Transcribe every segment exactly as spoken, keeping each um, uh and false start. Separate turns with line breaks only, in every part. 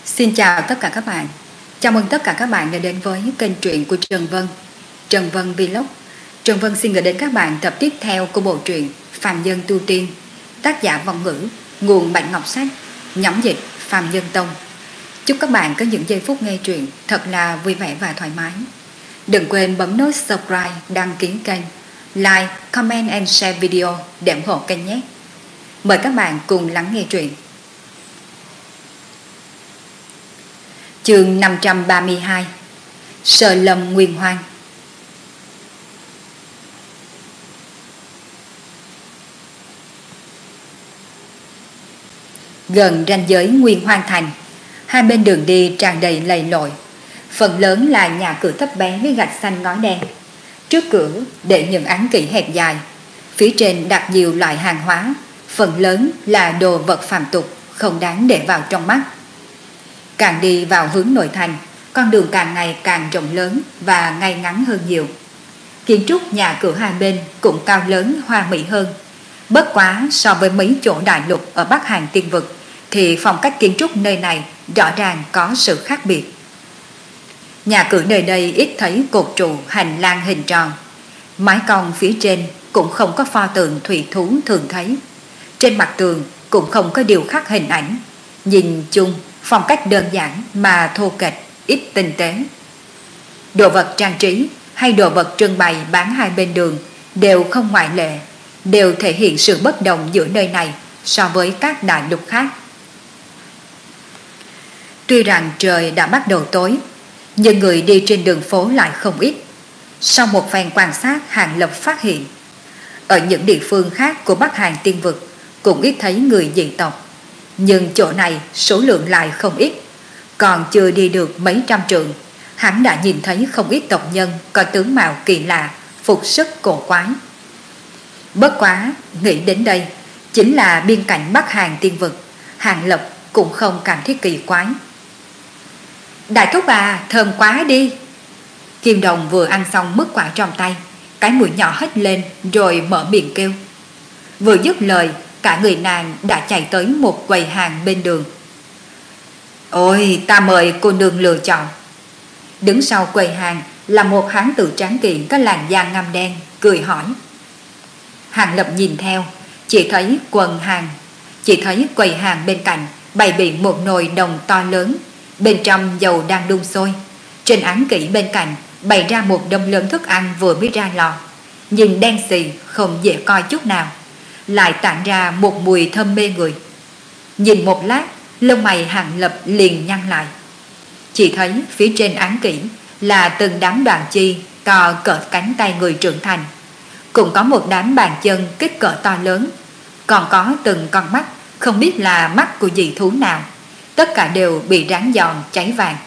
Xin chào tất cả các bạn. Chào mừng tất cả các bạn đã đến với kênh truyện của Trần Vân, Trần Vân Vlog. Trần Vân xin gửi đến các bạn tập tiếp theo của bộ truyện Phàm Nhân Tu Tiên, tác giả Vong Ngữ, nguồn Bạch Ngọc Sách, nhóm dịch Phàm Nhân Tông. Chúc các bạn có những giây phút nghe truyện thật là vui vẻ và thoải mái. Đừng quên bấm nút subscribe, đăng ký kênh, like, comment and share video để ủng hộ kênh nhé. Mời các bạn cùng lắng nghe truyện. Chương năm trăm ba mươi hai. Sở Lâm Nguyên Hoang. Gần ranh giới Nguyên Hoang thành, hai bên đường đi tràn đầy lầy lội, phần lớn là nhà cửa thấp bé với gạch xanh ngói đen. Trước cửa để những án kỷ hẹp dài, phía trên đặt nhiều loại hàng hóa, phần lớn là đồ vật phàm tục không đáng để vào trong mắt. Càng đi vào hướng nội thành, con đường càng ngày càng rộng lớn và ngay ngắn hơn nhiều. Kiến trúc nhà cửa hai bên cũng cao lớn hoa mỹ hơn. Bất quá so với mấy chỗ đại lục ở Bắc Hàn Tiên Vực thì phong cách kiến trúc nơi này rõ ràng có sự khác biệt. Nhà cửa nơi đây ít thấy cột trụ hành lang hình tròn. Mái cong phía trên cũng không có pho tượng thủy thú thường thấy. Trên mặt tường cũng không có điêu khắc hình ảnh. Nhìn chung phong cách đơn giản mà thô kệch, ít tinh tế. Đồ vật trang trí hay đồ vật trưng bày bán hai bên đường đều không ngoại lệ, đều thể hiện sự bất đồng giữa nơi này so với các đại lục khác. Tuy rằng trời đã bắt đầu tối, nhưng người đi trên đường phố lại không ít. Sau một phen quan sát, Hàng Lập phát hiện ở những địa phương khác của Bắc Hàn Tiên Vực cũng ít thấy người dị tộc, nhưng chỗ này số lượng lại không ít. Còn chưa đi được mấy trăm trượng, hắn đã nhìn thấy không ít tộc nhân có tướng mạo kỳ lạ, phục sức cổ quái. Bất quá, nghĩ đến đây, chính là biên cảnh Bắc Hàn Tiên Vực, Hàng Lập cũng không cảm thấy kỳ quái. Đại thúc à, thơm quá đi. Kim Đồng vừa ăn xong mứt quả trong tay, cái mũi nhỏ hất lên rồi mở miệng kêu. Vừa dứt lời, cả người nàng đã chạy tới một quầy hàng bên đường. Ôi, ta mời cô nương lựa chọn. Đứng sau quầy hàng là một hán tử tráng kiện có làn da ngăm đen, cười hỏi. Hàng Lập nhìn theo, chỉ thấy quần hàng, chỉ thấy quầy hàng bên cạnh bày biện một nồi đồng to lớn, bên trong dầu đang đun sôi. Trên án kỷ bên cạnh bày ra một đống lớn thức ăn vừa mới ra lò, nhìn đen xì không dễ coi chút nào, lại tản ra một mùi thơm mê người. Nhìn một lát, lông mày Hàng Lập liền nhăn lại. Chỉ thấy phía trên án kỷ là từng đám đoàn chi to cỡ cánh tay người trưởng thành, cũng có một đám bàn chân kích cỡ to lớn, còn có từng con mắt không biết là mắt của dị thú nào, tất cả đều bị rán giòn cháy vàng.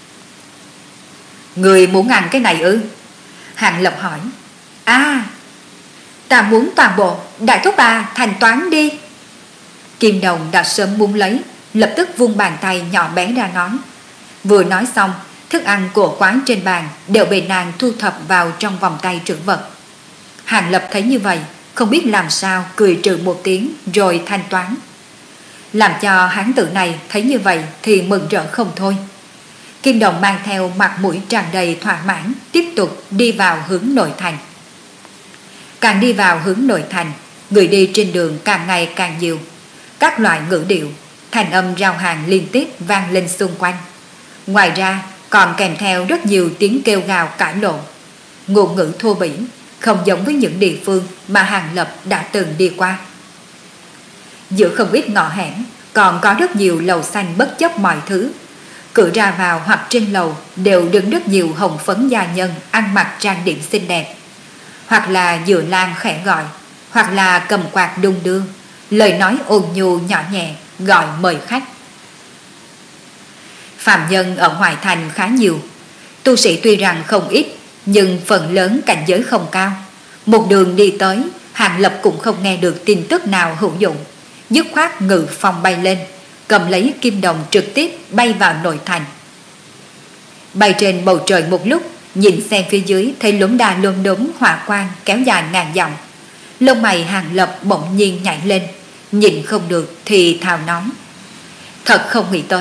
Người muốn ăn cái này ư? Hàng Lập hỏi. À, ta muốn toàn bộ, đại thúc bà thanh toán đi. Kim Đồng đã sớm muốn lấy, lập tức vung bàn tay nhỏ bé ra nói. Vừa nói xong, thức ăn của quán trên bàn đều bị nàng thu thập vào trong vòng tay trữ vật. Hàng Lập thấy như vậy, không biết làm sao, cười trừ một tiếng rồi thanh toán. Làm cho hán tử này thấy như vậy thì mừng rỡ không thôi. Kim Đồng mang theo mặt mũi tràn đầy thỏa mãn, tiếp tục đi vào hướng nội thành. Càng đi vào hướng nội thành, người đi trên đường càng ngày càng nhiều. Các loại ngữ điệu, thành âm rao hàng liên tiếp vang lên xung quanh. Ngoài ra còn kèm theo rất nhiều tiếng kêu gào cãi lộn. Ngôn ngữ thô bỉ, không giống với những địa phương mà Hàng Lập đã từng đi qua. Giữa không ít ngõ hẻm còn có rất nhiều lầu xanh bất chấp mọi thứ. Cửa ra vào hoặc trên lầu đều đứng rất nhiều hồng phấn gia nhân ăn mặc trang điểm xinh đẹp, hoặc là dựa lan khẽ gọi, hoặc là cầm quạt đung đưa, lời nói ôn nhu nhỏ nhẹ gọi mời khách. Phạm nhân ở ngoại thành khá nhiều, tu sĩ tuy rằng không ít, nhưng phần lớn cảnh giới không cao. Một đường đi tới, Hàng Lập cũng không nghe được tin tức nào hữu dụng, dứt khoát ngự phong bay lên, cầm lấy Kim Đồng trực tiếp bay vào nội thành. Bay trên bầu trời một lúc, nhìn xem phía dưới thấy lốm đa lốm đốm hỏa quang kéo dài ngàn dặm. Lông mày Hàng Lập bỗng nhiên nhảy lên, nhìn không được thì thào nói. Thật không nghĩ tới,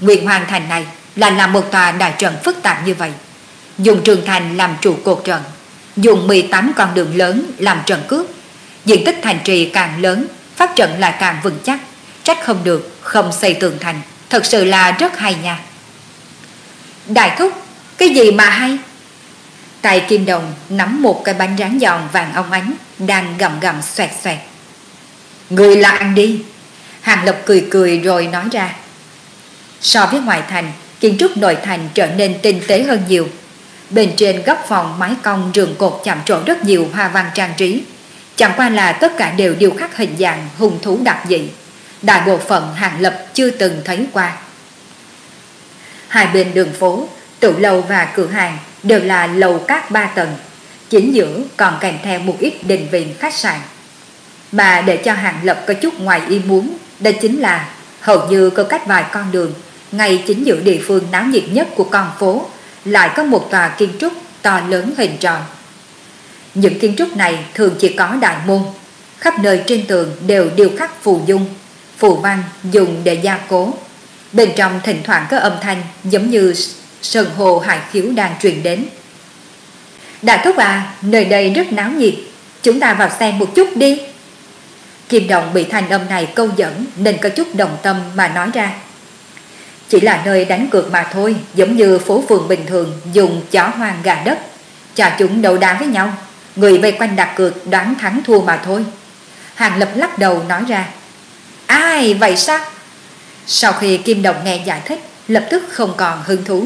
Nguyên Hoàng Thành này là làm một tòa đại trận phức tạp như vậy. Dùng trường thành làm trụ cột trận, dùng mười tám con đường lớn làm trận cướp. Diện tích thành trì càng lớn, phát trận lại càng vững chắc. Trách không được không xây tường thành, thật sự là rất hay nha. Đại thúc, cái gì mà hay? Tay Kim Đồng nắm một cái bánh rán giòn vàng óng ánh, đang gặm gặm xoẹt xoẹt. Người là ăn đi. Hàng Lập cười cười rồi nói ra. So với ngoại thành, kiến trúc nội thành trở nên tinh tế hơn nhiều. Bên trên góc phòng mái cong rường cột chạm trổ rất nhiều hoa văn trang trí. Chẳng qua là tất cả đều điêu khắc hình dạng hung thú đặc dị. Đại bộ phận Hàng Lập chưa từng thấy qua. Hai bên đường phố, tiểu lầu và cửa hàng đều là lầu các ba tầng. Chính giữa còn kèm theo một ít đình viện khách sạn. Mà để cho Hàng Lập có chút ngoài ý muốn, đó chính là hầu như có cách vài con đường, ngay chính giữa địa phương náo nhiệt nhất của con phố, lại có một tòa kiến trúc to lớn hình tròn. Những kiến trúc này thường chỉ có đại môn, khắp nơi trên tường đều điêu khắc phù dung, phù văn dùng để gia cố. Bên trong thỉnh thoảng có âm thanh giống như sơn hồ hải khiếu đang truyền đến. Đại thúc à, nơi đây rất náo nhiệt, chúng ta vào xem một chút đi. Kim Đồng bị thanh âm này câu dẫn nên có chút đồng tâm mà nói ra. Chỉ là nơi đánh cược mà thôi, giống như phố phường bình thường dùng chó hoang gà đất, cho chúng đấu đá với nhau, người vây quanh đặt cược đoán thắng thua mà thôi. Hàng Lập lắc đầu nói ra. Ai vậy sao? Sau khi Kim Đồng nghe giải thích, lập tức không còn hứng thú.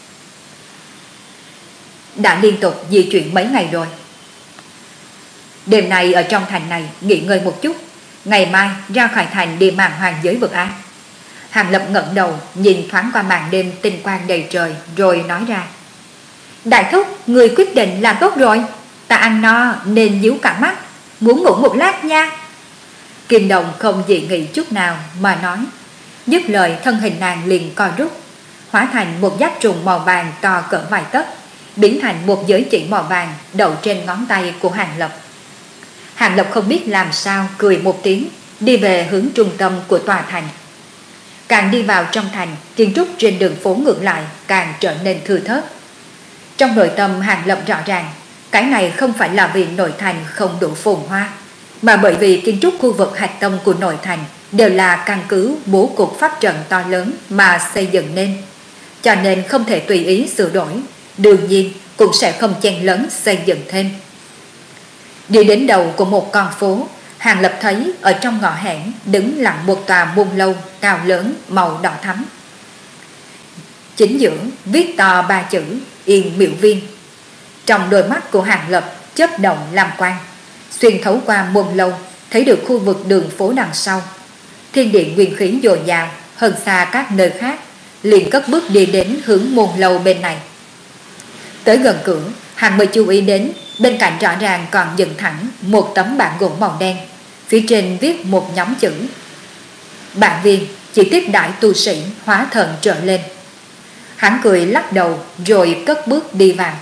Đã liên tục di chuyển mấy ngày rồi. Đêm nay ở trong thành này nghỉ ngơi một chút, ngày mai ra khỏi thành đi màn hoàng giới vực á. Hàng Lập ngẩng đầu nhìn thoáng qua màn đêm tinh quang đầy trời rồi nói ra. Đại thúc, người quyết định là tốt rồi, ta ăn no nên díu cả mắt, muốn ngủ một lát nha. Kim Đồng không dị nghị chút nào mà nói. Dứt lời thân hình nàng liền co rút, hóa thành một giáp trùng màu vàng to cỡ vài tấc, biến thành một giới chỉ màu vàng đậu trên ngón tay của Hàng Lập. Hàng Lập không biết làm sao cười một tiếng, đi về hướng trung tâm của tòa thành. Càng đi vào trong thành, kiến trúc trên đường phố ngược lại càng trở nên thưa thớt. Trong nội tâm Hàng Lập rõ ràng, cái này không phải là vì nội thành không đủ phồn hoa, mà bởi vì kiến trúc khu vực hạch tâm của nội thành đều là căn cứ bố cục pháp trận to lớn mà xây dựng nên, cho nên không thể tùy ý sửa đổi, đương nhiên cũng sẽ không chen lấn xây dựng thêm. Đi đến đầu của một con phố, Hàng Lập thấy ở trong ngõ hẻm đứng lặng một tòa môn lâu cao lớn màu đỏ thắm. Chính giữa viết to ba chữ Yên Miệu Viên. Trong đôi mắt của Hàng Lập chớp động làm quang, xuyên thấu qua môn lâu thấy được khu vực đường phố đằng sau. Thiên địa nguyên khí dồi dào hơn xa các nơi khác, liền cất bước đi đến hướng môn lâu bên này. Tới gần cửa, Hàng mới chú ý đến bên cạnh rõ ràng còn dựng thẳng một tấm bảng gỗ màu đen, phía trên viết một nhóm chữ. Bản viên chỉ tiếp đãi tu sĩ hóa thần trở lên. Hắn cười lắc đầu rồi cất bước đi vào.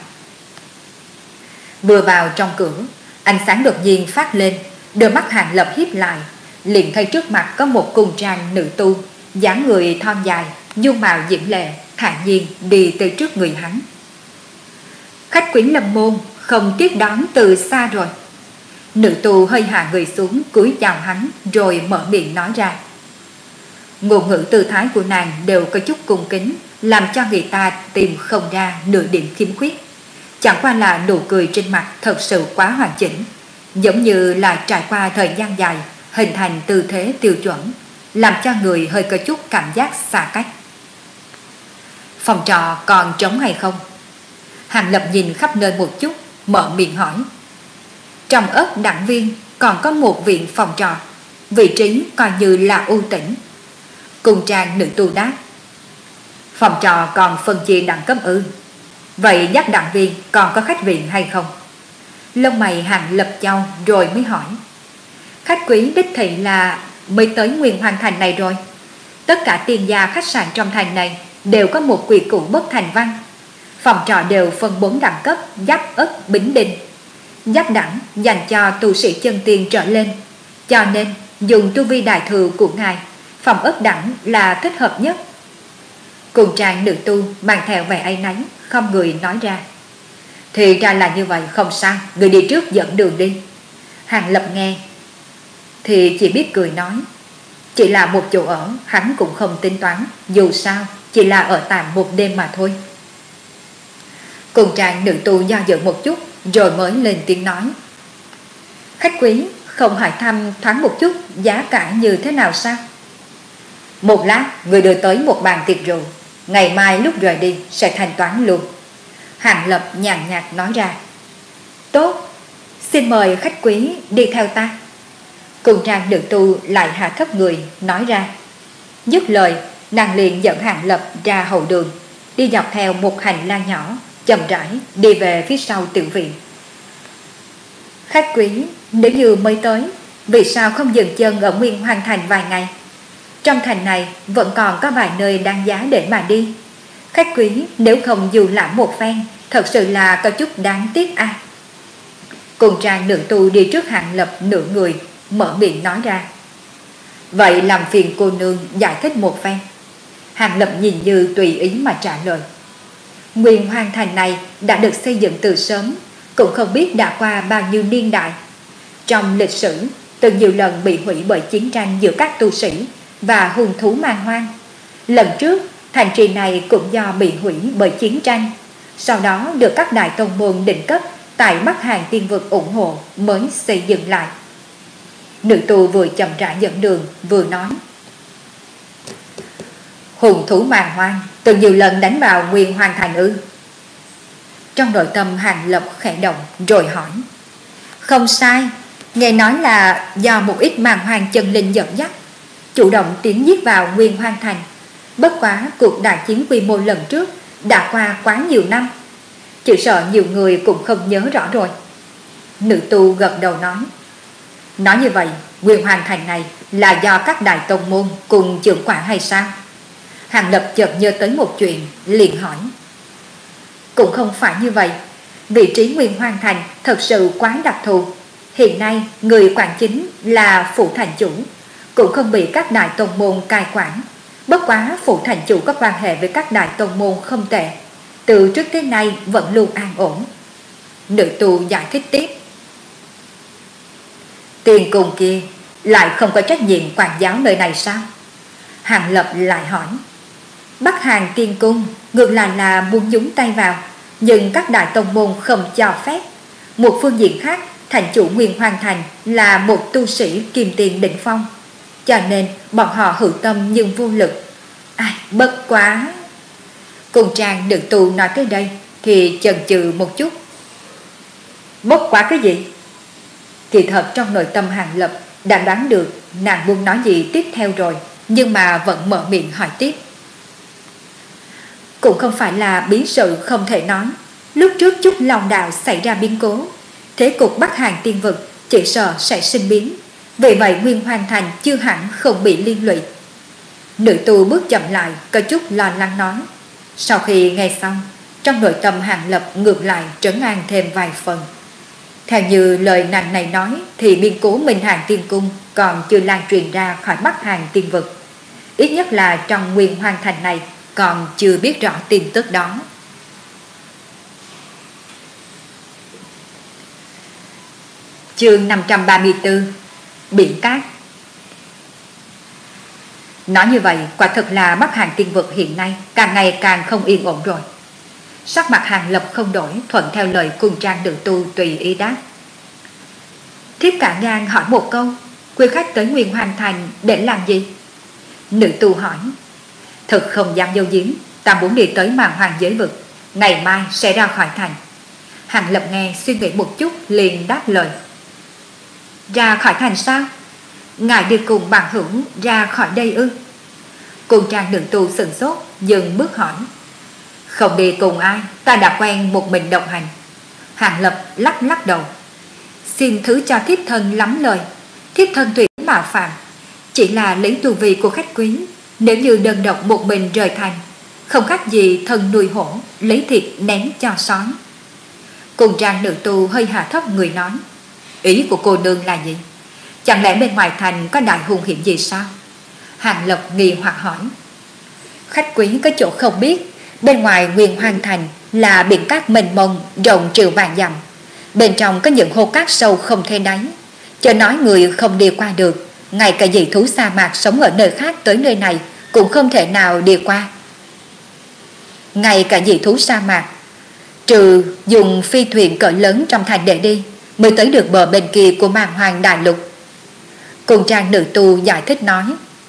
Vừa vào trong cửa, ánh sáng đột nhiên phát lên, đôi mắt Hàng Lập híp lại, liền thấy trước mặt có một cung trang nữ tu, dáng người thon dài, dung mạo diễm lệ, thản nhiên đi tới trước người hắn. Khách quyến Lâm môn không tiếp đón từ xa rồi. Nữ tu hơi hạ người xuống cúi chào hắn rồi mở miệng nói ra. Ngôn ngữ tư thái của nàng đều có chút cung kính, làm cho người ta tìm không ra nửa điểm khiếm khuyết. Chẳng qua là nụ cười trên mặt thật sự quá hoàn chỉnh, giống như là trải qua thời gian dài hình thành tư thế tiêu chuẩn, làm cho người hơi có chút cảm giác xa cách. Phòng trọ còn trống hay không? Hàng Lập nhìn khắp nơi một chút, mở miệng hỏi. Trong ớt đảng viên còn có một viện phòng trọ, vị trí coi như là ưu tĩnh. Cung trang nữ tu đáp. Phòng trọ còn phân chia đẳng cấp ư? Vậy dắt đảng viên còn có khách viện hay không? Lông mày Hàng Lập chau rồi mới hỏi. Khách quý đích thị là mới tới Nguyên Hoàng Thành này rồi. Tất cả tiền gia khách sạn trong thành này đều có một quy củ bất thành văn. Phòng trọ đều phân bốn đẳng cấp giáp ất bính đinh. Giáp đẳng dành cho tu sĩ chân tiên trở lên, cho nên dùng tu vi đại thừa của ngài, phòng ất đẳng là thích hợp nhất. Cùng trang nữ tu mang theo vẻ áy náy, không người nói ra. Thì ra là như vậy, không sao, người đi trước dẫn đường đi. Hàng Lập nghe thì chỉ biết cười nói, chỉ là một chỗ ở, hắn cũng không tính toán, dù sao chỉ là ở tạm một đêm mà thôi. Cùng trang nữ tu do dự một chút rồi mới lên tiếng nói, khách quý không hỏi thăm thoáng một chút giá cả như thế nào sao? Một lát người đưa tới một bàn tiệc rượu, ngày mai lúc rời đi sẽ thanh toán luôn. Hàng Lập nhàn nhạt nói ra. Tốt, xin mời khách quý đi theo ta. Cùng trang nữ tu lại hạ thấp người nói ra. Dứt lời, nàng liền dẫn Hàng Lập ra hậu đường, đi dọc theo một hành lang nhỏ, chậm rãi đi về phía sau tiểu viện. Khách quý, nếu như mới tới, vì sao không dừng chân ở Nguyên Hoàng Thành vài ngày? Trong thành này vẫn còn có vài nơi đáng giá để mà đi. Khách quý nếu không dù lãm một phen, thật sự là có chút đáng tiếc à. Cùng trang nữ tu đi trước Hàng Lập nửa người, mở miệng nói ra. Vậy làm phiền cô nương giải thích một phen. Hàng Lập nhìn như tùy ý mà trả lời. Nguyên Hoàng Thành này đã được xây dựng từ sớm, cũng không biết đã qua bao nhiêu niên đại. Trong lịch sử, từng nhiều lần bị hủy bởi chiến tranh giữa các tu sĩ và hung thú man hoang. Lần trước, thành trì này cũng do bị hủy bởi chiến tranh, sau đó được các đại tông môn đỉnh cấp tại Bắc Hàn Tiên Vực ủng hộ mới xây dựng lại. Nữ tu vừa chậm rãi dẫn đường vừa nói. Hung thú man hoang từng nhiều lần đánh vào Nguyên Hoàng Thành ư? Trong nội tâm Hàng Lập khẽ động rồi hỏi. Không sai, nghe nói là do một ít man hoang chân linh dẫn dắt, chủ động tiến giết vào Nguyên Hoàng Thành. Bất quá cuộc đại chiến quy mô lần trước đã qua quá nhiều năm, chỉ sợ nhiều người cũng không nhớ rõ rồi. Nữ tu gật đầu nói. Nói như vậy, Nguyên Hoàng Thành này là do các đại tông môn cùng trưởng quản hay sao? Hàng Lập chợt nhớ tới một chuyện, liền hỏi. Cũng không phải như vậy, vị trí Nguyên Hoàng Thành thật sự quá đặc thù. Hiện nay người quản chính là Phủ Thành Chủ, cũng không bị các đại tông môn cai quản. Bất quá Phủ Thành Chủ có quan hệ với các đại tông môn không tệ, từ trước tới nay vẫn luôn an ổn. Nữ tu giải thích tiếp. Tiền cùng kia lại không có trách nhiệm quản giáo nơi này sao? Hàng Lập lại hỏi. Bắc Hàn Tiên Cung ngược lại là muốn nhúng tay vào, nhưng các đại tông môn không cho phép. Một phương diện khác, thành chủ Nguyên Hoàng Thành là một tu sĩ kim tiền đỉnh phong, cho nên bọn họ hữu tâm nhưng vô lực. Ai, bất quá. Cùng trang nữ tu nói tới đây thì chần chừ một chút. Bất quá cái gì? Kỳ thật trong nội tâm Hàng Lập đã đoán được nàng muốn nói gì tiếp theo rồi, nhưng mà vẫn mở miệng hỏi tiếp. Cũng không phải là bí sự không thể nói. Lúc trước Trúc Long Đạo xảy ra biến cố, thế cục Bắc Hàn Tiên Vực chỉ sợ sẽ sinh biến, vì vậy Nguyên Hoàng Thành chưa hẳn không bị liên lụy. Nữ tu bước chậm lại, có chút lo lắng nói. Sau khi nghe xong, trong nội tâm Hàng Lập ngược lại trấn an thêm vài phần. Theo như lời nàng này nói thì biến cố Minh Hàn Tiên Cung còn chưa lan truyền ra khỏi Bắc Hàn Tiên Vực. Ít nhất là trong Nguyên Hoàng Thành này còn chưa biết rõ tin tức đó. Chương năm trăm ba mươi tư. Biển Cát. Nói như vậy, quả thực là Bắc Hàn Tiên Vực hiện nay càng ngày càng không yên ổn rồi. Sắc mặt Hàng Lập không đổi, thuận theo lời cùng trang nữ tu tùy ý đáp. Thiếp cả ngang hỏi một câu, quý khách tới Nguyên Hoàng Thành để làm gì? Nữ tu hỏi. Thật không dám dâu giếm, ta muốn đi tới màn hoàng giới vực, ngày mai sẽ ra khỏi thành. Hàng Lập nghe suy nghĩ một chút liền đáp lời. Ra khỏi thành sao? Ngài đi cùng bằng hữu ra khỏi đây ư? Cùng trang nữ tu sửng sốt, dừng bước hỏi. Không đi cùng ai, ta đã quen một mình đồng hành. Hàng Lập lắc lắc đầu. Xin thứ cho thiếp thân lắm lời, thiếp thân tùy mà phạm, chỉ là lấy tu vi của khách quý. Nếu như đơn độc một mình rời thành, không khác gì thân nuôi hổ, lấy thịt ném cho sói. Cùng trang nữ tu hơi hạ thấp người nói. Ý của cô nương là gì? Chẳng lẽ bên ngoài thành có đại hung hiểm gì sao? Hàng Lập nghi hoặc hỏi. Khách quý có chỗ không biết, bên ngoài Nguyên Hoang Thành là biển cát mênh mông rộng triệu vạn dặm, bên trong có những hố cát sâu không thể đáy, chớ nói người không đi qua được, ngay cả dị thú sa mạc sống ở nơi khác tới nơi này cũng không thể nào đi qua. Ngay cả dị thú sa mạc, trừ dùng phi thuyền cỡ lớn trong thành để đi, mới tới được bờ bên kia của Man Hoang đại lục. Cùng trang nữ tu giải thích nói,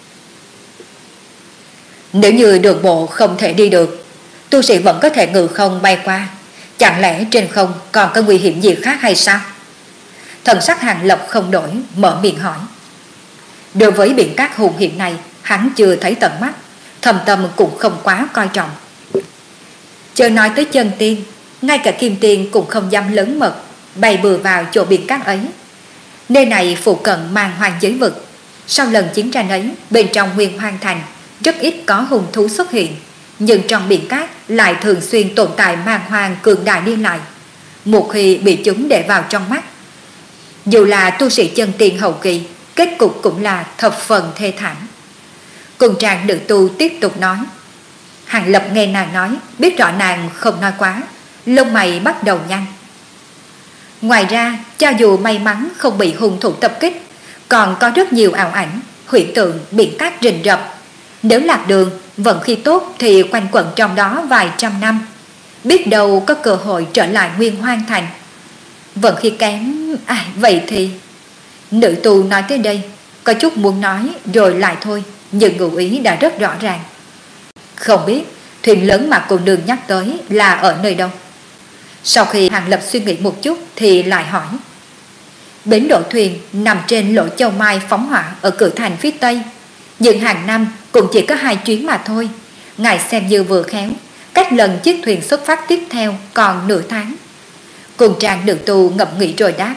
nếu như đường bộ không thể đi được, tu sĩ vẫn có thể ngự không bay qua, chẳng lẽ trên không còn có nguy hiểm gì khác hay sao? Thần sắc Hàng Lập không đổi, mở miệng hỏi. Đối với biển cát hùng hiểm này, hắn chưa thấy tận mắt, thầm tâm cũng không quá coi trọng. Chớ nói tới chân tiên, ngay cả kim tiên cũng không dám lớn mật bay bừa vào chỗ biển cát ấy. Nơi này phụ cận Man Hoang giới vực, sau lần chiến tranh ấy, bên trong Nguyên Hoang Thành rất ít có hung thú xuất hiện, nhưng trong biển cát lại thường xuyên tồn tại Man Hoang cường đại đi lại. Một khi bị chúng để vào trong mắt, dù là tu sĩ chân tiên hậu kỳ, kết cục cũng là thập phần thê thảm. Cùng trang nữ tu tiếp tục nói. Hàng Lập nghe nàng nói, biết rõ nàng không nói quá, lông mày bắt đầu nhăn. Ngoài ra, cho dù may mắn không bị hung thủ tập kích, còn có rất nhiều ảo ảnh, huyễn tượng biển cát rình rập. Nếu lạc đường, vận khí tốt thì quanh quẩn trong đó vài trăm năm, biết đâu có cơ hội trở lại Nguyên Hoang Thành. Vận khí kém, à, vậy thì... Nữ tu nói tới đây, có chút muốn nói rồi lại thôi, nhưng ngụ ý đã rất rõ ràng. Không biết thuyền lớn mà cô nương nhắc tới là ở nơi đâu? Sau khi Hàng Lập suy nghĩ một chút thì lại hỏi. Bến đổ thuyền nằm trên lỗ châu mai phóng hỏa ở cửa thành phía tây, nhưng hàng năm cũng chỉ có hai chuyến mà thôi. Ngài xem như vừa khéo, cách lần chiếc thuyền xuất phát tiếp theo còn nửa tháng. Cùng trang nữ tu ngẫm nghĩ rồi đáp.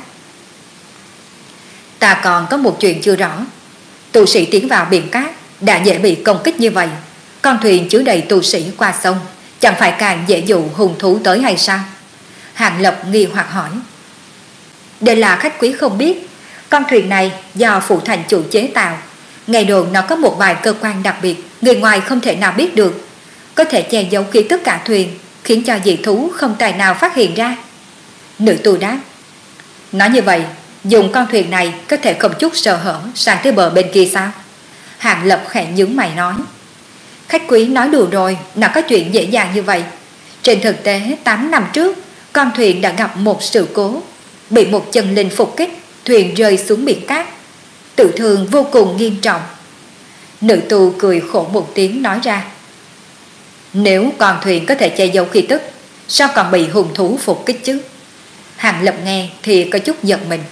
Ta còn có một chuyện chưa rõ. Tu sĩ tiến vào biển cát đã dễ bị công kích như vậy, con thuyền chứa đầy tu sĩ qua sông chẳng phải càng dễ dụ hung thú tới hay sao? Hàng Lập nghi hoặc hỏi. Đây là khách quý không biết, con thuyền này do phụ thành chủ chế tạo. Nghe đồn nó có một vài cơ quan đặc biệt, người ngoài không thể nào biết được, có thể che giấu khí tức cả thuyền, khiến cho dị thú không tài nào phát hiện ra. Nữ tu đáp. Nói như vậy, dùng con thuyền này có thể không chút sơ hở sang tới bờ bên kia sao? Hàng Lập khẽ nhướng mày nói. Khách quý nói đùa rồi, nào có chuyện dễ dàng như vậy. Trên thực tế tám năm trước, con thuyền đã gặp một sự cố, bị một chân linh phục kích, thuyền rơi xuống biển cát, tự thương vô cùng nghiêm trọng. Nữ tu cười khổ một tiếng nói ra. Nếu con thuyền có thể che giấu khí tức, sao còn bị hung thú phục kích chứ? Hàng Lập nghe thì có chút giận mình.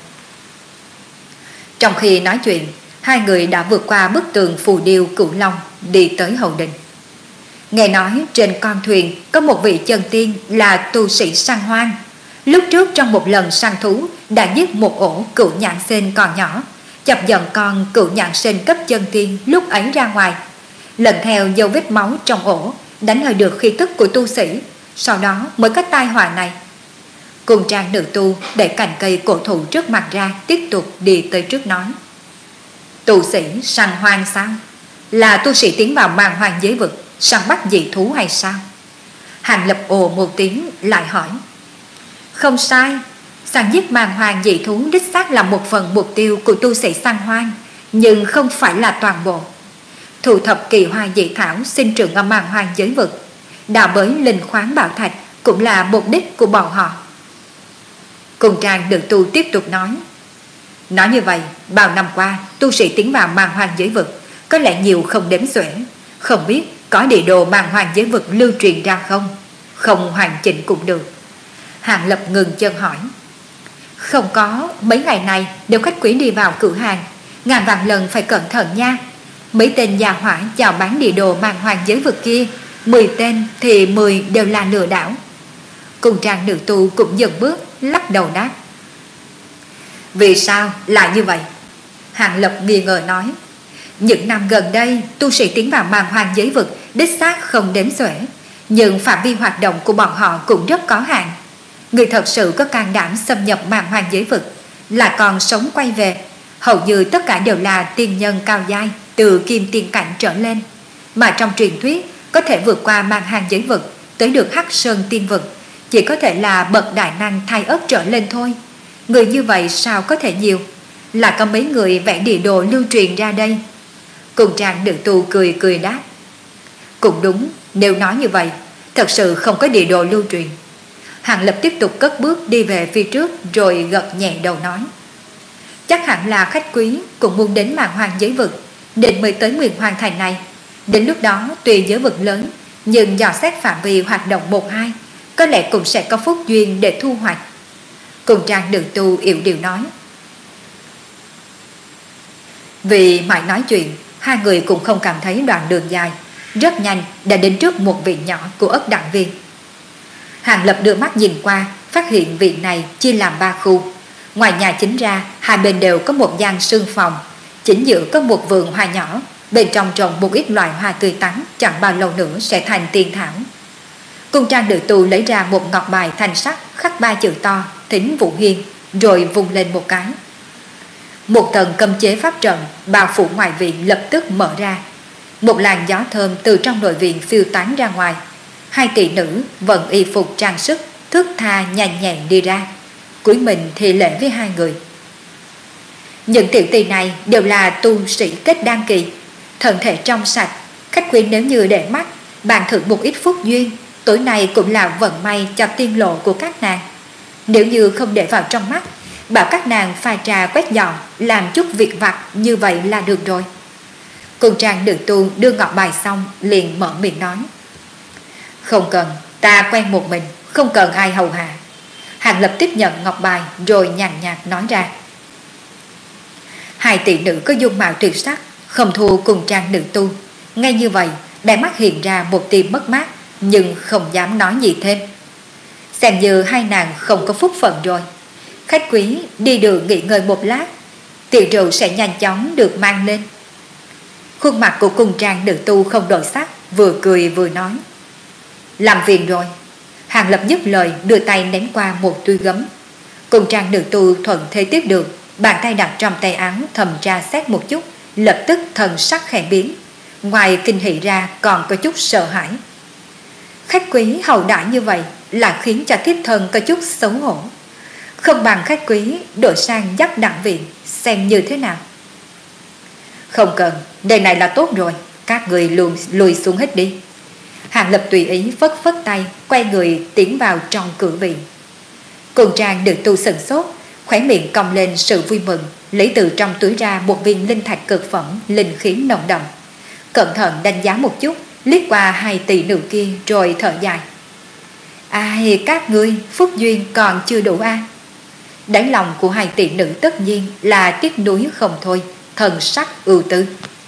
Trong khi nói chuyện, hai người đã vượt qua bức tường phù điêu Cửu Long, đi tới hậu đình. Nghe nói trên con thuyền có một vị chân tiên là tu sĩ săn hoang. Lúc trước trong một lần săn thú đã giết một ổ cửu nhạn sên còn nhỏ, chọc giận con cửu nhạn sên cấp chân tiên lúc ấy ra ngoài, lần theo dấu vết máu trong ổ, đánh hơi được khí tức của tu sĩ, sau đó mới có tai họa này. Cùng trang nữ tu để cành cây cổ thụ trước mặt ra, tiếp tục đi tới trước nói. Tu sĩ săn hoang sao? Là tu sĩ tiến vào Man Hoang giới vực săn bắt dị thú hay sao? Hàng Lập ồ một tiếng lại hỏi. Không sai, săn giết Man Hoang dị thú đích xác là một phần mục tiêu của tu sĩ săn hoang, nhưng không phải là toàn bộ. Thu thập kỳ hoa dị thảo sinh trưởng ở Man Hoang giới vực, đào bới linh khoáng bảo thạch cũng là mục đích của bọn họ. Cùng trang nữ tu tiếp tục nói. Nói như vậy, bao năm qua tu sĩ tiến vào Man Hoang giới vực có lẽ nhiều không đếm xuể, không biết có địa đồ Man Hoang giới vực lưu truyền ra không? Không hoàn chỉnh cũng được. Hàng Lập ngừng chân hỏi. Không có, mấy ngày này nếu khách quý đi vào cửa hàng, ngàn vạn lần phải cẩn thận nha. Mấy tên gia hỏa chào bán địa đồ Man Hoang giới vực kia, mười tên thì mười đều là lừa đảo. Cùng trang nữ tu cũng dừng bước, lắc đầu đáp. Vì sao lại như vậy? Hàng Lập nghi ngờ nói. Những năm gần đây, tu sĩ tiến vào Man Hoang giới vực đích xác không đếm xuể, nhưng phạm vi hoạt động của bọn họ cũng rất có hạn. Người thật sự có can đảm xâm nhập Man Hoang giới vực, là còn sống quay về, hầu như tất cả đều là tiên nhân cao giai từ kim tiên cảnh trở lên, mà trong truyền thuyết có thể vượt qua màn hàng giới vực tới được Hắc Sơn Tiên vực, chỉ có thể là bậc đại năng thai ớt trở lên thôi. Người như vậy sao có thể nhiều? Là có mấy người vẽ địa đồ lưu truyền ra đây. Cùng trang nữ tu cười cười đáp. Cũng đúng, nếu nói như vậy, thật sự không có địa đồ lưu truyền. Hàng Lập tiếp tục cất bước đi về phía trước rồi gật nhẹ đầu nói. Chắc hẳn là khách quý cũng muốn đến màn hoàng giới vực, định mới tới Nguyền Hoàng Thành này. Đến lúc đó tuy giới vực lớn, nhưng dò xét phạm vi hoạt động một hai, có lẽ cũng sẽ có phúc duyên để thu hoạch. Cùng trang nữ tu yểu điệu nói. Vì mãi nói chuyện, hai người cũng không cảm thấy đoạn đường dài, rất nhanh đã đến trước một viện nhỏ của ất đặng viên. Hàng Lập đưa mắt nhìn qua, phát hiện viện này chia làm ba khu. Ngoài nhà chính ra, hai bên đều có một gian sương phòng, chính giữa có một vườn hoa nhỏ, bên trong trồng một ít loài hoa tươi tắn, chẳng bao lâu nữa sẽ thành tiên thảo. Cung trang nữ tu lấy ra một ngọc bài thanh sắc khắc ba chữ to Thính Vũ Hiên, rồi vùng lên một cái. Một tầng cấm chế pháp trận bao phủ ngoài viện lập tức mở ra. Một làn gió thơm từ trong nội viện phiêu tán ra ngoài. Hai tỷ nữ vận y phục trang sức, thước tha nhanh nhẹn đi ra, cúi mình thì lễ với hai người. Những tiểu tỷ này đều là tu sĩ kết đan kỳ, thân thể trong sạch. Khách quý nếu như để mắt, bàn thưởng một ít phúc duyên, tối nay cũng là vận may cho tiên lộ của các nàng. Nếu như không để vào trong mắt, bảo các nàng pha trà quét dọn, làm chút việc vặt như vậy là được rồi. Cùng trang nữ tu đưa ngọc bài xong liền mở miệng nói. Không cần, ta quen một mình, không cần ai hầu hạ. Hàng Lập tiếp nhận ngọc bài rồi nhàn nhạt nói ra. Hai tỷ nữ có dung mạo tuyệt sắc, không thua cùng trang nữ tu. Ngay như vậy, đáy mắt hiện ra một tia mất mát, nhưng không dám nói gì thêm. Xem như hai nàng không có phúc phận rồi. Khách quý đi đường nghỉ ngơi một lát, tiểu rượu sẽ nhanh chóng được mang lên. Khuôn mặt của cùng trang nữ tu không đổi sắc, vừa cười vừa nói. Làm phiền rồi. Hàng Lập dứt lời đưa tay ném qua một túi gấm. Cùng trang nữ tu thuận thế tiếp được, bàn tay đặt trong tay áo thầm tra xét một chút, lập tức thần sắc khẽ biến. Ngoài kinh hỉ ra còn có chút sợ hãi. Khách quý hậu đãi như vậy là khiến cho thiếp thân có chút xấu hổ. Không bằng khách quý đổi sang dắt đặng viện, xem như thế nào. Không cần, đây này là tốt rồi, các người lùi, lùi xuống hết đi. Hàng Lập tùy ý phất phất tay, quay người tiến vào trong cửa viện. Cùng trang được tu sừng sốt, khóe miệng cong lên sự vui mừng, lấy từ trong túi ra một viên linh thạch cực phẩm, linh khí nồng đậm. Cẩn thận đánh giá một chút, liếc qua hai tỷ nữ kia rồi thở dài. Ai, các ngươi phúc duyên còn chưa đủ a. Đáy lòng của hai tỷ nữ tất nhiên là tiếc nuối không thôi, thần sắc ưu tư.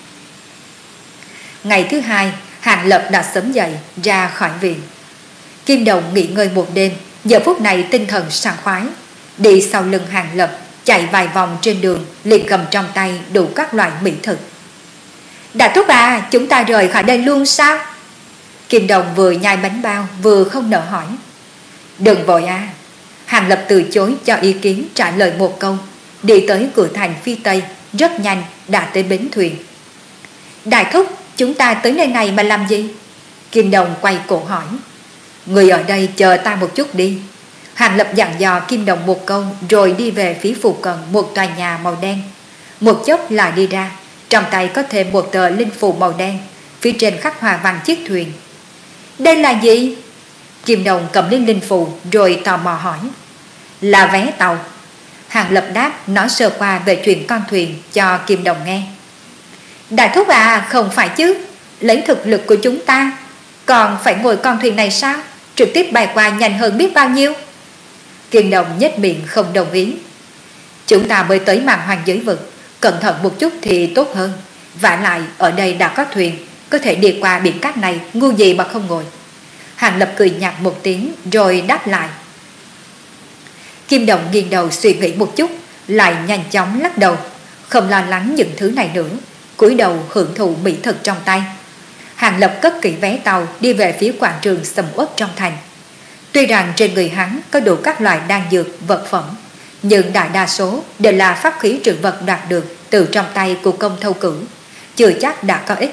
Ngày thứ hai, Hàng Lập đã sớm dậy ra khỏi viện. Kim Đồng nghỉ ngơi một đêm, giờ phút này tinh thần sảng khoái, đi sau lưng Hàng Lập, chạy vài vòng trên đường, liền cầm trong tay đủ các loại mỹ thực. Đại thúc à, chúng ta rời khỏi đây luôn sao? Kim Đồng vừa nhai bánh bao vừa không nỡ hỏi. Đừng vội à. Hàng Lập từ chối cho ý kiến, trả lời một câu, đi tới cửa thành phía Tây, rất nhanh đã tới bến thuyền. Đại thúc, chúng ta tới nơi này mà làm gì? Kim Đồng quay cổ hỏi. Người ở đây chờ ta một chút đi. Hàng Lập dặn dò Kim Đồng một câu rồi đi về phía phụ cận một tòa nhà màu đen. Một chốc là đi ra, trong tay có thêm một tờ linh phù màu đen, phía trên khắc hoa văn chiếc thuyền. Đây là gì? Kim Đồng cầm lên linh phù rồi tò mò hỏi. Là vé tàu. Hàng Lập đáp nói sơ qua về chuyện con thuyền cho Kim Đồng nghe. Đại thúc à, không phải chứ, lấy thực lực của chúng ta còn phải ngồi con thuyền này sao? Trực tiếp bay qua nhanh hơn biết bao nhiêu. Kim Đồng nhếch miệng không đồng ý. Chúng ta mới tới màn hoàng giới vực, cẩn thận một chút thì tốt hơn. Vả lại ở đây đã có thuyền, có thể đi qua biển cát này, ngu gì mà không ngồi. Hàng Lập cười nhạt một tiếng rồi đáp lại. Kim Đồng nghiêng đầu suy nghĩ một chút, lại nhanh chóng lắc đầu, không lo lắng những thứ này nữa, cúi đầu hưởng thụ mỹ thực trong tay. Hàng Lập cất kỹ vé tàu đi về phía quảng trường sầm uất trong thành. Tuy rằng trên người hắn có đủ các loại đan dược, vật phẩm, nhưng đại đa số đều là pháp khí trữ vật đoạt được từ trong tay của công thâu cử, chưa chắc đã có ích.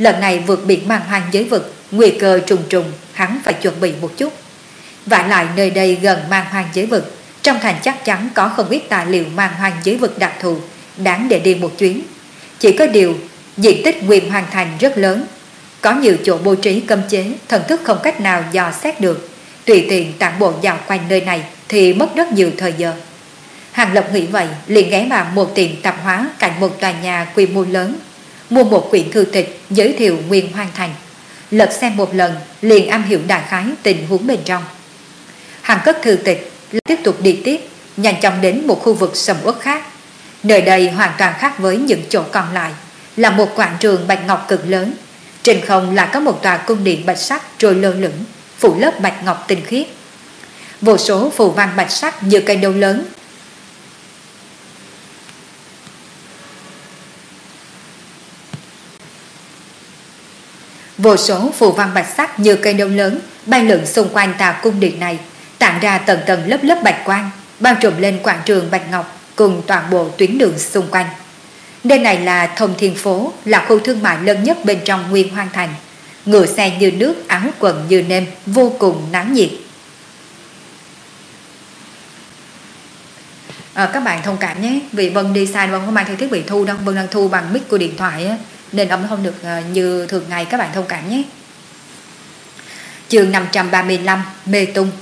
Lần này vượt biển man hoang giới vực, nguy cơ trùng trùng, hắn phải chuẩn bị một chút. Vả lại nơi đây gần man hoang giới vực, trong thành chắc chắn có không ít tài liệu man hoang giới vực đặc thù, đáng để đi một chuyến. Chỉ có điều, diện tích Nguyên Hoàng Thành rất lớn, có nhiều chỗ bố trí cấm chế, thần thức không cách nào dò xét được. Tùy tiện tản bộ dạo quanh nơi này thì mất rất nhiều thời giờ. Hàng Lập nghĩ vậy, liền ghé vào một tiệm tạp hóa cạnh một tòa nhà quy mô lớn, mua một quyển thư tịch giới thiệu Nguyên Hoàng Thành. Lật xem một lần, liền am hiểu đại khái tình huống bên trong. Hàng cất thư tịch, tiếp tục đi tiếp, nhanh chóng đến một khu vực sầm uất khác. Nơi đây hoàn toàn khác với những chỗ còn lại, là một quảng trường bạch ngọc cực lớn. Trên không lại có một tòa cung điện bạch sắc trôi lơ lửng, phủ lớp bạch ngọc tinh khiết. Vô số phù văn bạch sắc như cây đâu lớn Vô số phù văn bạch sắc như cây đâu lớn bay lượn xung quanh tòa cung điện này, tản ra tầng tầng lớp lớp bạch quang, bao trùm lên quảng trường bạch ngọc cùng toàn bộ tuyến đường xung quanh. Nơi này là Thông Thiên Phố, là khu thương mại lớn nhất bên trong Nguyên Hoàng Thành. Ngựa xe như nước, áo quần như nêm, vô cùng náo nhiệt. À, các bạn thông cảm nhé, vì Vân đi xa, Vân không mang theo thiết bị thu đâu, Vân đang thu bằng mic của điện thoại á, nên âm không được như thường ngày, các bạn thông cảm nhé. Chương năm trăm ba mươi lăm, Mê Tung.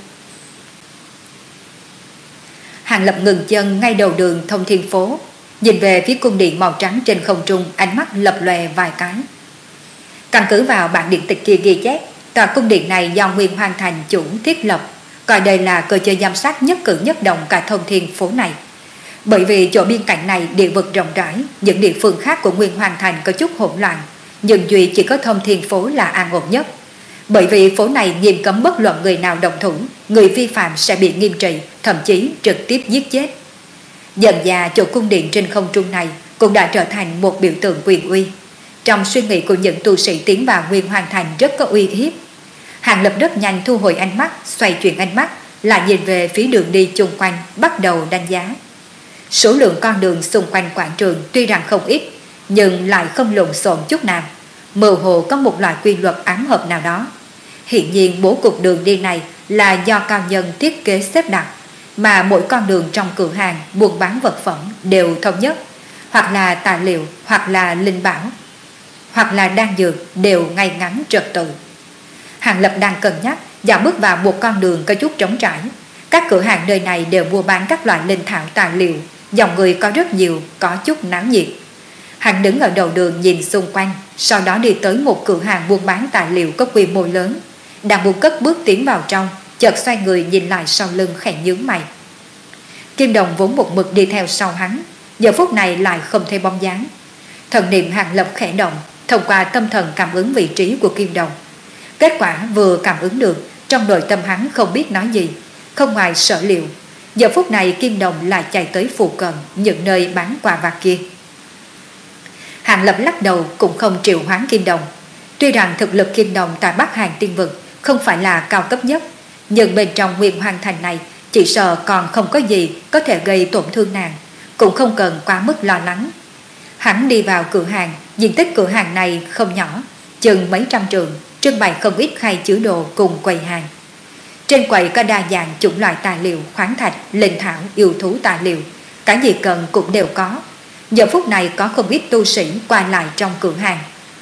Hàng Lập ngừng chân ngay đầu đường Thông Thiên Phố, nhìn về phía cung điện màu trắng trên không trung, ánh mắt lập lòe vài cái. Căn cứ vào bản điện tịch kia ghi chép, tòa cung điện này do Nguyên Hoàng Thành chủ thiết lập, coi đây là cơ chế giám sát nhất cử nhất động cả Thông Thiên Phố này. Bởi vì chỗ biên cảnh này địa vực rộng rãi, những địa phương khác của Nguyên Hoàng Thành có chút hỗn loạn, nhưng duy chỉ có Thông Thiên Phố là an ổn nhất. Bởi vì phố này nghiêm cấm bất luận người nào động thủ, người vi phạm sẽ bị nghiêm trị, thậm chí trực tiếp giết chết. Dần dà chỗ cung điện trên không trung này cũng đã trở thành một biểu tượng quyền uy. Trong suy nghĩ của những tu sĩ tiến vào Nguyên Hoàng Thành rất có uy hiếp. Hàng Lập rất nhanh thu hồi ánh mắt, xoay chuyển ánh mắt, lại nhìn về phía đường đi chung quanh, bắt đầu đánh giá. Số lượng con đường xung quanh quảng trường tuy rằng không ít, nhưng lại không lộn xộn chút nào, mơ hồ có một loại quy luật ám hợp nào đó. Hiện nhiên bố cục đường đi này là do cao nhân thiết kế xếp đặt, mà mỗi con đường trong cửa hàng buôn bán vật phẩm đều thống nhất, hoặc là tài liệu, hoặc là linh bảo, hoặc là đan dược, đều ngay ngắn trật tự. Hàng Lập đang cân nhắc, dạo bước vào một con đường có chút trống trải. Các cửa hàng nơi này đều mua bán các loại linh thảo tài liệu, dòng người có rất nhiều, có chút náo nhiệt. Hắn đứng ở đầu đường nhìn xung quanh, sau đó đi tới một cửa hàng buôn bán tài liệu có quy mô lớn. Đang buôn cất bước tiến vào trong, chợt xoay người nhìn lại sau lưng khẽ nhướng mày. Kim Đồng vốn một mực đi theo sau hắn, giờ phút này lại không thấy bóng dáng. Thần niệm Hàng Lập khẽ động, thông qua tâm thần cảm ứng vị trí của Kim Đồng. Kết quả vừa cảm ứng được, trong nội tâm hắn không biết nói gì, không ngoài sở liệu. Giờ phút này Kim Đồng lại chạy tới phụ cận những nơi bán quà vặt kia. Hàng Lập lắc đầu cũng không triệu hoán Kim Đồng. Tuy rằng thực lực Kim Đồng tại Bắc Hàng Tiên Vực không phải là cao cấp nhất, nhưng bên trong Nguyên Hoàng Thành này chỉ sợ còn không có gì có thể gây tổn thương nàng, cũng không cần quá mức lo lắng. Hắn đi vào cửa hàng, diện tích cửa hàng này không nhỏ, chừng mấy trăm trường, trưng bày không ít khay chứa đồ cùng quầy hàng. Trên quầy có đa dạng chủng loại tài liệu, khoáng thạch, linh thảo, yêu thú tài liệu, cái gì cần cũng đều có. Giờ phút này có không ít tu sĩ qua lại trong cửa hàng.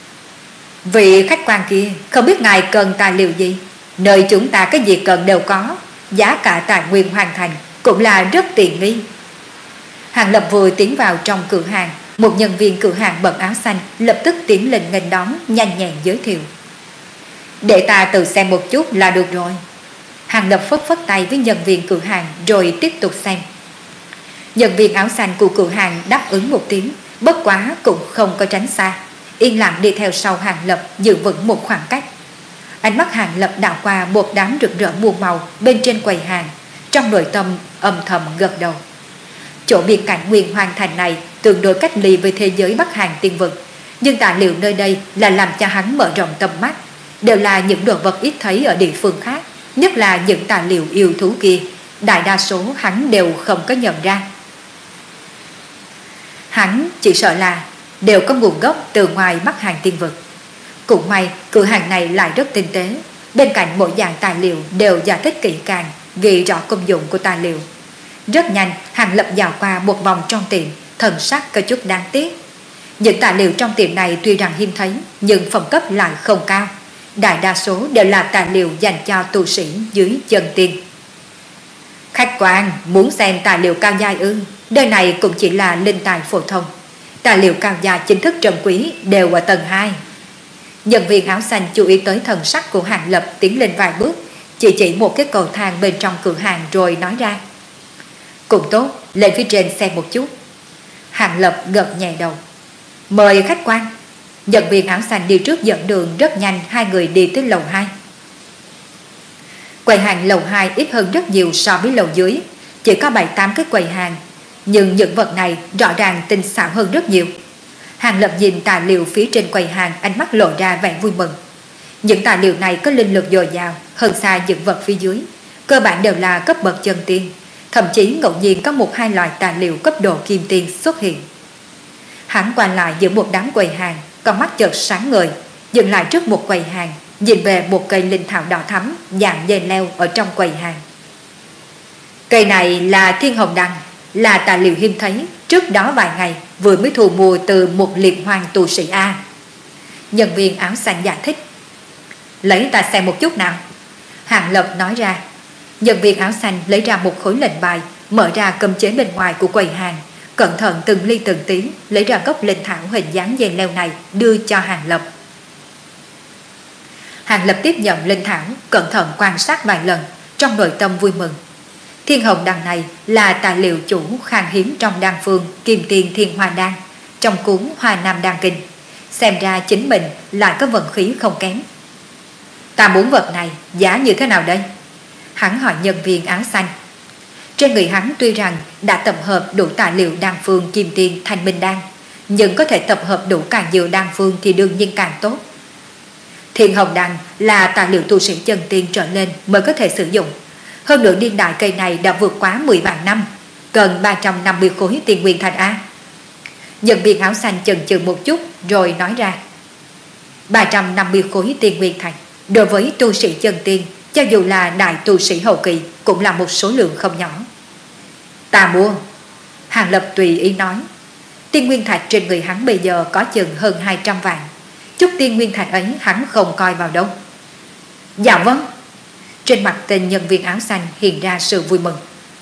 Vị khách quan kia, không biết ngài cần tài liệu gì? Nơi chúng ta cái gì cần đều có, giá cả tại Nguyên Hoàng Thành cũng là rất tiện nghi. Hàng Lập vừa tiến vào trong cửa hàng, một nhân viên cửa hàng bận áo xanh lập tức tiến lên nghênh đón, nhanh nhẹn giới thiệu. Để ta tự xem một chút là được rồi. Hàng Lập phất phất tay với nhân viên cửa hàng rồi tiếp tục xem. Nhân viên áo xanh của cửa hàng đáp ứng một tiếng, bất quá cũng không có tránh xa, yên lặng đi theo sau Hàng Lập, giữ vững một khoảng cách. Ánh mắt Hàng Lập đảo qua một đám rực rỡ muôn màu bên trên quầy hàng, trong nội tâm âm thầm gật đầu. Chỗ biên cảnh Nguyên Hoàng Thành này tương đối cách ly với thế giới Bắc Hàng Tiên Vực, nhưng tài liệu nơi đây là làm cho hắn mở rộng tầm mắt, đều là những đồ vật ít thấy ở địa phương khác, nhất là những tài liệu yêu thú kia, đại đa số hắn đều không có nhận ra. Hắn chỉ sợ là đều có nguồn gốc từ ngoài Bắc Hàng Tiên Vực. Cũng may cửa hàng này lại rất tinh tế, bên cạnh mỗi dạng tài liệu đều giải thích kỹ càng, ghi rõ công dụng của tài liệu. Rất nhanh, Hàng Lập dạo qua một vòng trong tiệm, thần sắc có chút đáng tiếc. Những tài liệu trong tiệm này tuy rằng hiếm thấy, nhưng phẩm cấp lại không cao. Đại đa số đều là tài liệu dành cho tu sĩ dưới chân tiên. Khách quan muốn xem tài liệu cao giai ư? Nơi này cũng chỉ là linh tài phổ thông. Tài liệu cao giai chính thức trân quý đều ở tầng hai. Nhân viên áo xanh chú ý tới thần sắc của Hàng Lập, tiến lên vài bước, chỉ chỉ một cái cầu thang bên trong cửa hàng rồi nói ra. Cũng tốt, lên phía trên xem một chút. Hàng Lập gật nhẹ đầu. Mời khách quan. Nhân viên áo xanh đi trước dẫn đường, rất nhanh hai người đi tới lầu hai. Quầy hàng lầu hai ít hơn rất nhiều so với lầu dưới, chỉ có bảy tám cái quầy hàng, nhưng những vật này rõ ràng tinh xảo hơn rất nhiều. Hàng Lập nhìn tài liệu phía trên quầy hàng, ánh mắt lộ ra vẻ vui mừng. Những tài liệu này có linh lực dồi dào, hơn xa những vật phía dưới, cơ bản đều là cấp bậc chân tiên, thậm chí ngẫu nhiên có một hai loại tài liệu cấp độ kim tiên xuất hiện. Hắn qua lại giữa một đám quầy hàng, con mắt chợt sáng ngời, dừng lại trước một quầy hàng, nhìn về một cây linh thảo đỏ thắm dạng dây leo ở trong quầy hàng. Cây này là thiên hồng đăng, là tài liệu hiếm thấy, trước đó vài ngày vừa mới thu mua từ một liệt hoàng tu sĩ A. Nhân viên áo xanh giải thích. Lấy ta xem một chút nào. Hàng Lập nói ra. Nhân viên áo xanh lấy ra một khối lệnh bài, mở ra cấm chế bên ngoài của quầy hàng, cẩn thận từng ly từng tí lấy ra gốc linh thảo hình dáng dây leo này đưa cho Hàng Lập. Hàng Lập tiếp nhận linh thảo, cẩn thận quan sát vài lần, trong nội tâm vui mừng. Thiên hồng đằng này là tài liệu chủ khan hiếm trong đan phương Kim Tiên Thiên Hoa Đan, trong cuốn Hoa Nam Đan Kinh. Xem ra chính mình lại có vận khí không kém. Ta muốn vật này, giá như thế nào đây? Hắn hỏi nhân viên áo xanh. Trên người hắn tuy rằng đã tập hợp đủ tài liệu đan phương Kim Tiên Thanh Minh Đan, nhưng có thể tập hợp đủ càng nhiều đan phương thì đương nhiên càng tốt. Thiên hồng đan là tài liệu tu sĩ chân tiên trở lên mới có thể sử dụng. Hơn nữa niên đại cây này đã vượt quá mười vạn năm, cần ba trăm năm mươi khối tiền nguyên thạch A. Nhân viên áo xanh chần chừ một chút rồi nói ra. ba trăm năm mươi khối tiền nguyên thạch đối với tu sĩ chân tiên, cho dù là đại tu sĩ hậu kỳ cũng là một số lượng không nhỏ. Ta mua. Hàng Lập tùy ý nói. Tiên nguyên thạch trên người hắn bây giờ có chừng hơn hai trăm vạn. Chút tiên nguyên thạch ấy hắn không coi vào đâu. Dạ vâng. Trên mặt tên nhân viên áo xanh hiện ra sự vui mừng.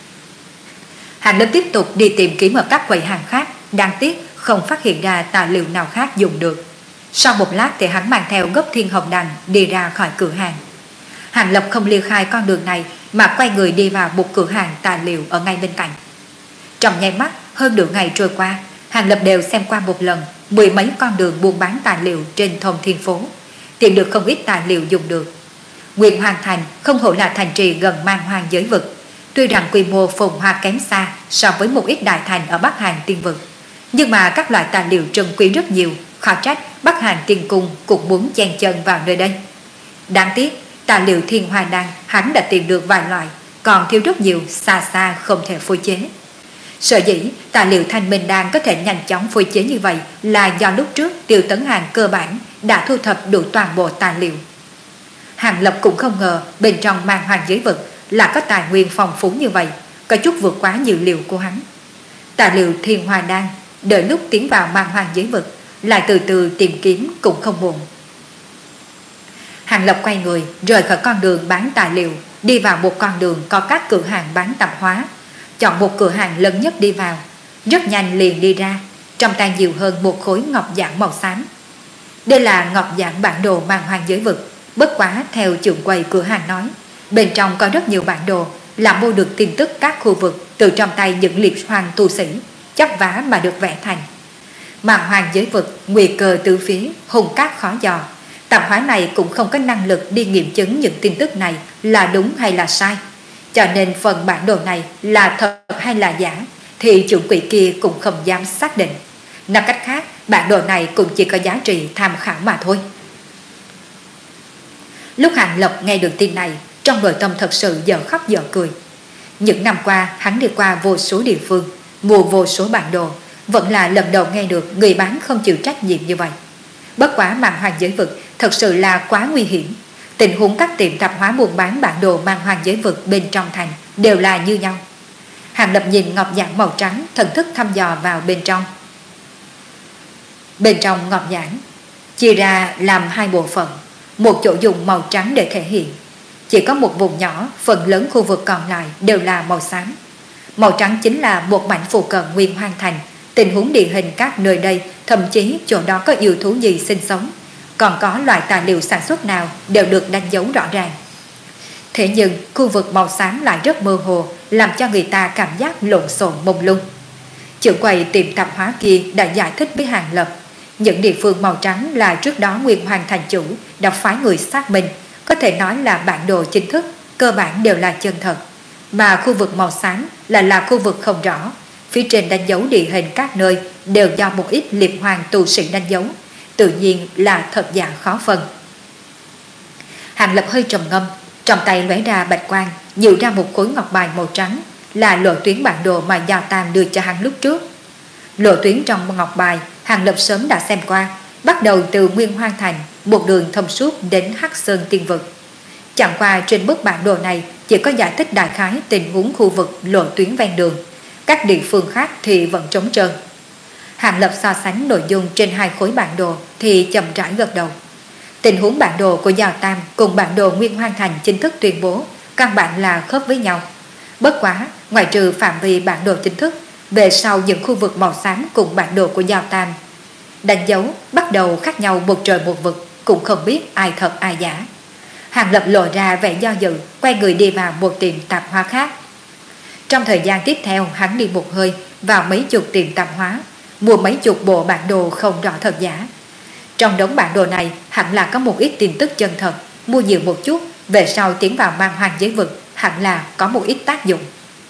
Hàng Lập tiếp tục đi tìm kiếm ở các quầy hàng khác, đáng tiếc không phát hiện ra tài liệu nào khác dùng được. Sau một lát thì hắn mang theo gốc thiên hồng đằng đi ra khỏi cửa hàng. Hàng Lập không ly khai con đường này mà quay người đi vào một cửa hàng tài liệu ở ngay bên cạnh. Trong nháy mắt, hơn nửa ngày trôi qua, Hàng Lập đều xem qua một lần mười mấy con đường buôn bán tài liệu trên thôn Thiên Phố, tìm được không ít tài liệu dùng được. Nguyện Hoàng Thành không hổ là thành trì gần man hoang giới vực, tuy rằng quy mô phồn hoa kém xa so với một ít đại thành ở Bắc Hàn Tiên vực, nhưng mà các loại tài liệu trân quý rất nhiều, khó trách Bắc Hàn Tiên Cung cũng muốn chen chân vào nơi đây. Đáng tiếc, tài liệu thiên hoa đan hắn đã tìm được vài loại, còn thiếu rất nhiều, xa xa không thể phối chế. Sở dĩ tài liệu thanh minh đan có thể nhanh chóng phối chế như vậy là do lúc trước Tiêu Tấn Hàng cơ bản đã thu thập đủ toàn bộ tài liệu. Hàng Lập cũng không ngờ bên trong man hoang giới vực là có tài nguyên phong phú như vậy, có chút vượt quá nhiều liệu của hắn. Tài liệu thiên hoa đan, đợi lúc tiến vào man hoang giới vực lại từ từ tìm kiếm cũng không muộn. Hàng Lập quay người rời khỏi con đường bán tài liệu, đi vào một con đường có các cửa hàng bán tạp hóa, chọn một cửa hàng lớn nhất đi vào, rất nhanh liền đi ra, trong tay nhiều hơn một khối ngọc giản màu xám. Đây là ngọc giản bản đồ man hoang giới vực, bất quá theo trưởng quầy cửa hàng nói, bên trong có rất nhiều bản đồ là mua được tin tức các khu vực từ trong tay những liệt hoàng tu sĩ, chắp vá mà được vẽ thành. Man hoang giới vực nguy cơ từ phía, hung cát khó dò. Tạp hóa này cũng không có năng lực đi nghiệm chứng những tin tức này là đúng hay là sai, cho nên phần bản đồ này là thật hay là giả thì chủ quỷ kia cũng không dám xác định. Nói cách khác, bản đồ này cũng chỉ có giá trị tham khảo mà thôi. Lúc Hàng Lập nghe được tin này, trong nội tâm thật sự dở khóc dở cười. Những năm qua hắn đi qua vô số địa phương, mua vô số bản đồ, vẫn là lần đầu nghe được người bán không chịu trách nhiệm như vậy. Bất quá màn hoàng giới vực thật sự là quá nguy hiểm. Tình huống các tiệm tạp hóa buôn bán bản đồ mang hoang giới vực bên trong thành đều là như nhau. Hàng Lập nhìn ngọc giản màu trắng, thần thức thăm dò vào bên trong. Bên trong ngọc giản chia ra làm hai bộ phận, một chỗ dùng màu trắng để thể hiện. Chỉ có một vùng nhỏ, phần lớn khu vực còn lại đều là màu xám. Màu trắng chính là một mảnh phù cận nguyên hoang thành, tình huống địa hình các nơi đây, thậm chí chỗ đó có yêu thú gì sinh sống, còn có loại tài liệu sản xuất nào đều được đánh dấu rõ ràng. Thế nhưng khu vực màu xám lại rất mơ hồ, làm cho người ta cảm giác lộn xộn mông lung. Trưởng quầy tiệm tạp hóa kia đã giải thích với Hàng Lập, những địa phương màu trắng là trước đó nguyên hoàng thành chủ đã phái người xác minh, có thể nói là bản đồ chính thức, cơ bản đều là chân thật. Mà khu vực màu xám là là khu vực không rõ, phía trên đánh dấu địa hình các nơi đều do một ít liệp hoàng tu sĩ đánh dấu, tự nhiên là thật giả khó phân. Hàng Lập hơi trầm ngâm, trong tay lóe ra bạch quang, nhự ra một khối ngọc bài màu trắng, là lộ tuyến bản đồ mà Giao Tam đưa cho hắn lúc trước. Lộ tuyến trong ngọc bài Hàng Lập sớm đã xem qua, bắt đầu từ Nguyên Hoang Thành, một đường thông suốt đến Hắc Sơn Tiên Vực. Chẳng qua trên bức bản đồ này chỉ có giải thích đại khái tình huống khu vực lộ tuyến ven đường, các địa phương khác thì vẫn trống trơn. Hàng Lập so sánh nội dung trên hai khối bản đồ thì chậm rãi gật đầu. Tình huống bản đồ của Giao Tam cùng bản đồ Nguyên Hoang Thành chính thức tuyên bố căn bản là khớp với nhau. Bất quá, ngoài trừ phạm vi bản đồ chính thức, về sau những khu vực màu xám cùng bản đồ của Giao Tam đánh dấu bắt đầu khác nhau một trời một vực, cũng không biết ai thật ai giả. Hàng Lập lộ ra vẻ do dự, quay người đi vào một tiệm tạp hóa khác. Trong thời gian tiếp theo, hắn đi một hơi vào mấy chục tiệm tạp hóa, mua mấy chục bộ bản đồ không rõ thật giả. Trong đống bản đồ này hẳn là có một ít tin tức chân thật, mua nhiều một chút, về sau tiến vào mang hoang giới vực hẳn là có một ít tác dụng.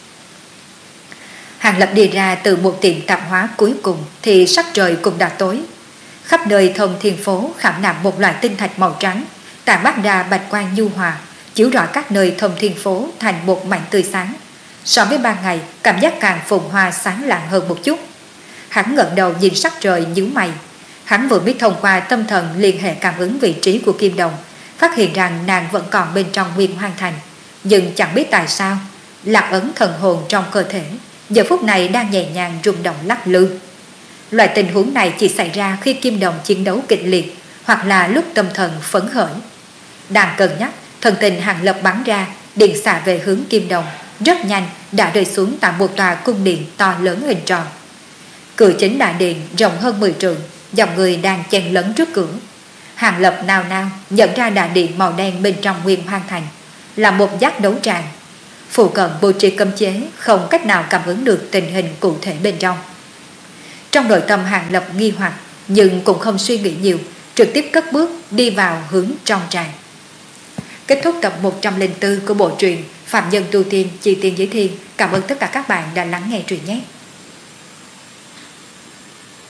Hàng Lập đi ra từ một tiệm tạp hóa cuối cùng thì sắc trời cũng đã tối. Khắp nơi thông thiên phố khảm nạm một loại tinh thạch màu trắng, tản mát ra bạch quang nhu hòa, chiếu rọi các nơi thông thiên phố thành một mảnh tươi sáng. So với ban ngày, cảm giác càng phồn hoa sáng lạng hơn một chút. Hắn ngẩng đầu nhìn sắc trời nhíu mày. Hắn vừa biết thông qua tâm thần liên hệ cảm ứng vị trí của Kim Đồng, phát hiện rằng nàng vẫn còn bên trong Nguyên Hoang Thành, nhưng chẳng biết tại sao lạc ấn thần hồn trong cơ thể giờ phút này đang nhẹ nhàng rung động lắc lư. Loại tình huống này chỉ xảy ra khi Kim Đồng chiến đấu kịch liệt hoặc là lúc tâm thần phấn khởi. Đang cân nhắc, thần tình Hàng Lập bắn ra, điện xạ về hướng Kim Đồng, rất nhanh đã rơi xuống tại một tòa cung điện to lớn hình tròn. Cửa chính đại điện rộng hơn mười trượng, dòng người đang chen lấn trước cửa. Hàng Lập nào nào nhận ra đại điện màu đen bên trong Nguyên Hoang Thành là một giác đấu tràng. Phụ cận bố trí cấm chế, không cách nào cảm ứng được tình hình cụ thể bên trong. Trong nội tâm Hàng Lập nghi hoặc, nhưng cũng không suy nghĩ nhiều, trực tiếp cất bước đi vào hướng trong tràng. Kết thúc tập một trăm lẻ bốn của bộ truyện Phạm Nhân Tu Tiên Chi Tiên Giới Thiên. Cảm ơn tất cả các bạn đã lắng nghe truyện nhé.